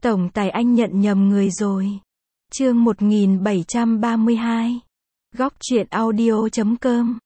Tổng tài anh nhận nhầm người rồi. Chương 1732. Góc truyện audio.com.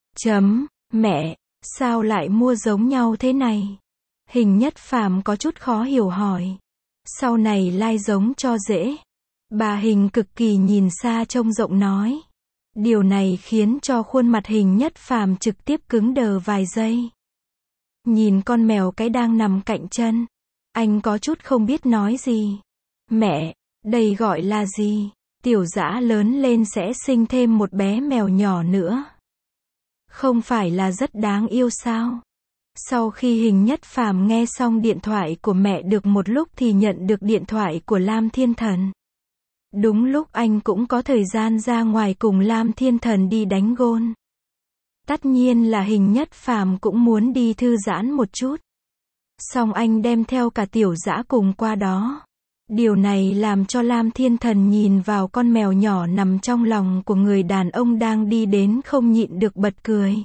Mẹ, sao lại mua giống nhau thế này? Hình Nhất Phàm có chút khó hiểu hỏi. Sau này lai giống cho dễ. Bà Hình cực kỳ nhìn xa trông rộng nói. Điều này khiến cho khuôn mặt Hình Nhất Phàm trực tiếp cứng đờ vài giây. Nhìn con mèo cái đang nằm cạnh chân. Anh có chút không biết nói gì. Mẹ, đây gọi là gì? Tiểu Dã lớn lên sẽ sinh thêm một bé mèo nhỏ nữa. Không phải là rất đáng yêu sao? Sau khi Hình Nhất Phàm nghe xong điện thoại của mẹ được một lúc thì nhận được điện thoại của Lam Thiên Thần. Đúng lúc anh cũng có thời gian ra ngoài cùng Lam Thiên Thần đi đánh gôn. Tất nhiên là Hình Nhất Phàm cũng muốn đi thư giãn một chút. Xong anh đem theo cả Tiểu Dã cùng qua đó. Điều này làm cho Lam Thiên Thần nhìn vào con mèo nhỏ nằm trong lòng của người đàn ông đang đi đến không nhịn được bật cười.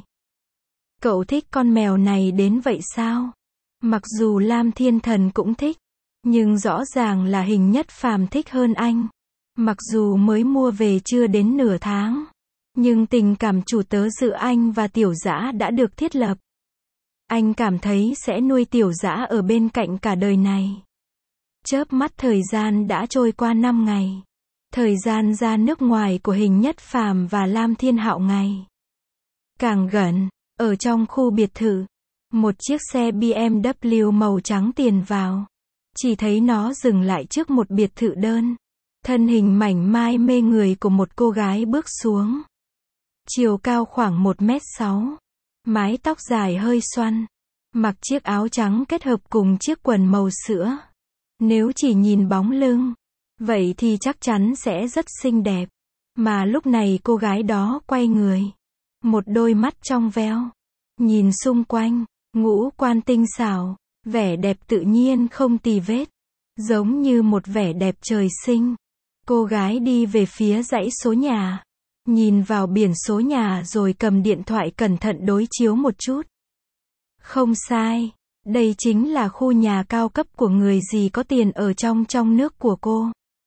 Cậu thích con mèo này đến vậy sao? Mặc dù Lam Thiên Thần cũng thích, nhưng rõ ràng là Hình Nhất Phàm thích hơn anh. Mặc dù mới mua về chưa đến nửa tháng, nhưng tình cảm chủ tớ giữa anh và Tiểu Dã đã được thiết lập. Anh cảm thấy sẽ nuôi Tiểu Dã ở bên cạnh cả đời này. Chớp mắt thời gian đã trôi qua 5 ngày. Thời gian ra nước ngoài của Hình Nhất Phàm và Lam Thiên Hạo ngày càng gần. Ở trong khu biệt thự, một chiếc xe BMW màu trắng tiền vào. Chỉ thấy nó dừng lại trước một biệt thự đơn. Thân hình mảnh mai mê người của một cô gái bước xuống. Chiều cao khoảng 1m6. Mái tóc dài hơi xoăn. Mặc chiếc áo trắng kết hợp cùng chiếc quần màu sữa. Nếu chỉ nhìn bóng lưng, vậy thì chắc chắn sẽ rất xinh đẹp. Mà lúc này cô gái đó quay người. Một đôi mắt trong veo. Nhìn xung quanh, ngũ quan tinh xảo, vẻ đẹp tự nhiên không tì vết. Giống như một vẻ đẹp trời sinh. Cô gái đi về phía dãy số nhà. Nhìn vào biển số nhà rồi cầm điện thoại cẩn thận đối chiếu một chút. Không sai. Đây chính là khu nhà cao cấp của người gì có tiền ở trong nước của cô.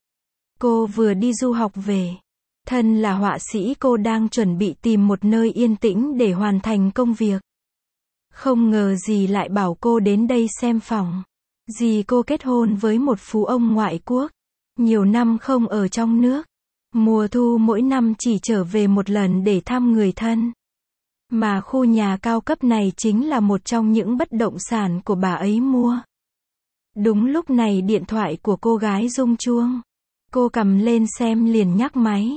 Cô vừa đi du học về. Thân là họa sĩ cô đang chuẩn bị tìm một nơi yên tĩnh để hoàn thành công việc. Không ngờ dì lại bảo cô đến đây xem phòng. Dì cô kết hôn với một phú ông ngoại quốc. Nhiều năm không ở trong nước. Mùa thu mỗi năm chỉ trở về một lần để thăm người thân. Mà khu nhà cao cấp này chính là một trong những bất động sản của bà ấy mua. Đúng lúc này điện thoại của cô gái rung chuông. Cô cầm lên xem liền nhắc máy.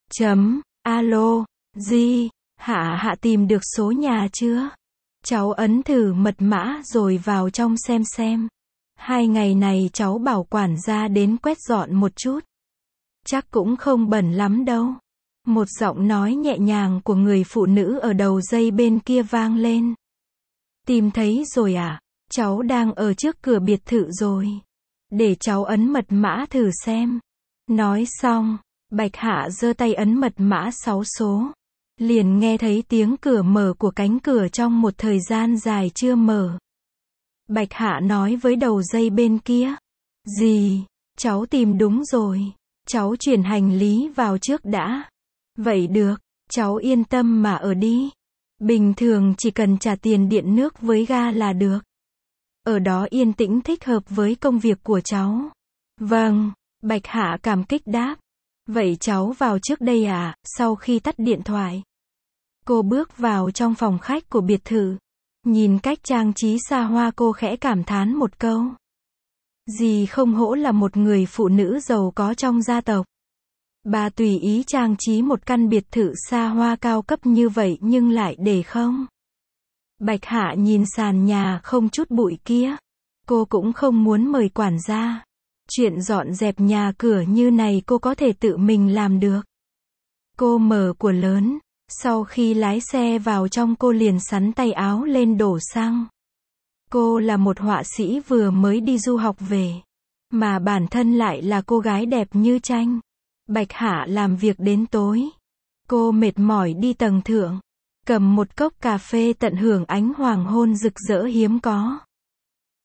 Alo, Di, Hạ tìm được số nhà chưa? Cháu ấn thử mật mã rồi vào trong xem. 2 ngày này cháu bảo quản gia đến quét dọn một chút. Chắc cũng không bẩn lắm đâu. Một giọng nói nhẹ nhàng của người phụ nữ ở đầu dây bên kia vang lên. Tìm thấy rồi à? Cháu đang ở trước cửa biệt thự rồi. Để cháu ấn mật mã thử xem. Nói xong, Bạch Hạ giơ tay ấn mật mã 6 số. Liền nghe thấy tiếng cửa mở của cánh cửa trong một thời gian dài chưa mở. Bạch Hạ nói với đầu dây bên kia. Gì? Cháu tìm đúng rồi. Cháu chuyển hành lý vào trước đã. Vậy được, cháu yên tâm mà ở đi. Bình thường chỉ cần trả tiền điện nước với ga là được. Ở đó yên tĩnh thích hợp với công việc của cháu. Vâng, Bạch Hạ cảm kích đáp. Vậy cháu vào trước đây à? Sau khi tắt điện thoại, cô bước vào trong phòng khách của biệt thự. Nhìn cách trang trí xa hoa cô khẽ cảm thán một câu. Dì không hổ là một người phụ nữ giàu có trong gia tộc. Bà tùy ý trang trí một căn biệt thự xa hoa cao cấp như vậy nhưng lại để không. Bạch Hạ nhìn sàn nhà không chút bụi kia. Cô cũng không muốn mời quản gia. Chuyện dọn dẹp nhà cửa như này cô có thể tự mình làm được. Cô mở cửa lớn. Sau khi lái xe vào trong cô liền xắn tay áo lên đổ xăng. Cô là một họa sĩ vừa mới đi du học về. Mà bản thân lại là cô gái đẹp như tranh. Bạch Hạ làm việc đến tối. Cô mệt mỏi đi tầng thượng. Cầm một cốc cà phê tận hưởng ánh hoàng hôn rực rỡ hiếm có.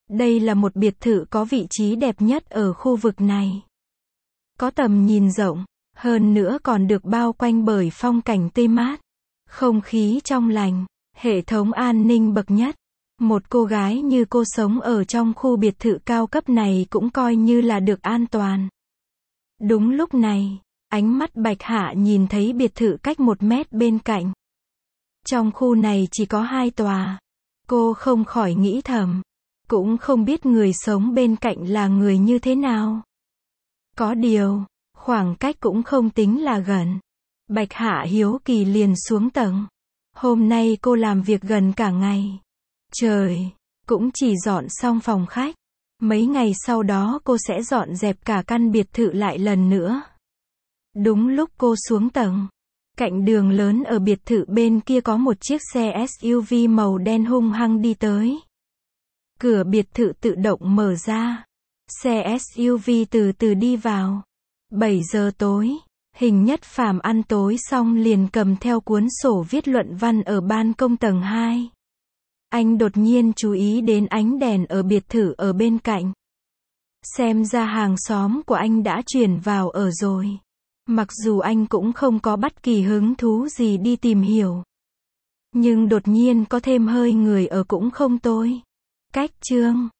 Đây là một biệt thự có vị trí đẹp nhất ở khu vực này. Có tầm nhìn rộng, hơn nữa còn được bao quanh bởi phong cảnh tươi mát, không khí trong lành, hệ thống an ninh bậc nhất. Một cô gái như cô sống ở trong khu biệt thự cao cấp này cũng coi như là được an toàn. Đúng lúc này, ánh mắt Bạch Hạ nhìn thấy biệt thự cách 1 mét bên cạnh. Trong khu này chỉ có 2 tòa. Cô không khỏi nghĩ thầm. Cũng không biết người sống bên cạnh là người như thế nào. Có điều, khoảng cách cũng không tính là gần. Bạch Hạ hiếu kỳ liền xuống tầng. Hôm nay cô làm việc gần cả ngày. Trời, cũng chỉ dọn xong phòng khách. Mấy ngày sau đó cô sẽ dọn dẹp cả căn biệt thự lại lần nữa. Đúng lúc cô xuống tầng, cạnh đường lớn ở biệt thự bên kia có một chiếc xe SUV màu đen hung hăng đi tới. Cửa biệt thự tự động mở ra. Xe SUV từ từ đi vào. 7 giờ tối, Hình Nhất Phàm ăn tối xong liền cầm theo cuốn sổ viết luận văn ở ban công tầng 2. Anh đột nhiên chú ý đến ánh đèn ở biệt thự ở bên cạnh. Xem ra hàng xóm của anh đã chuyển vào ở rồi. Mặc dù anh cũng không có bất kỳ hứng thú gì đi tìm hiểu. Nhưng đột nhiên có thêm hơi người ở cũng không tồi. Cách chương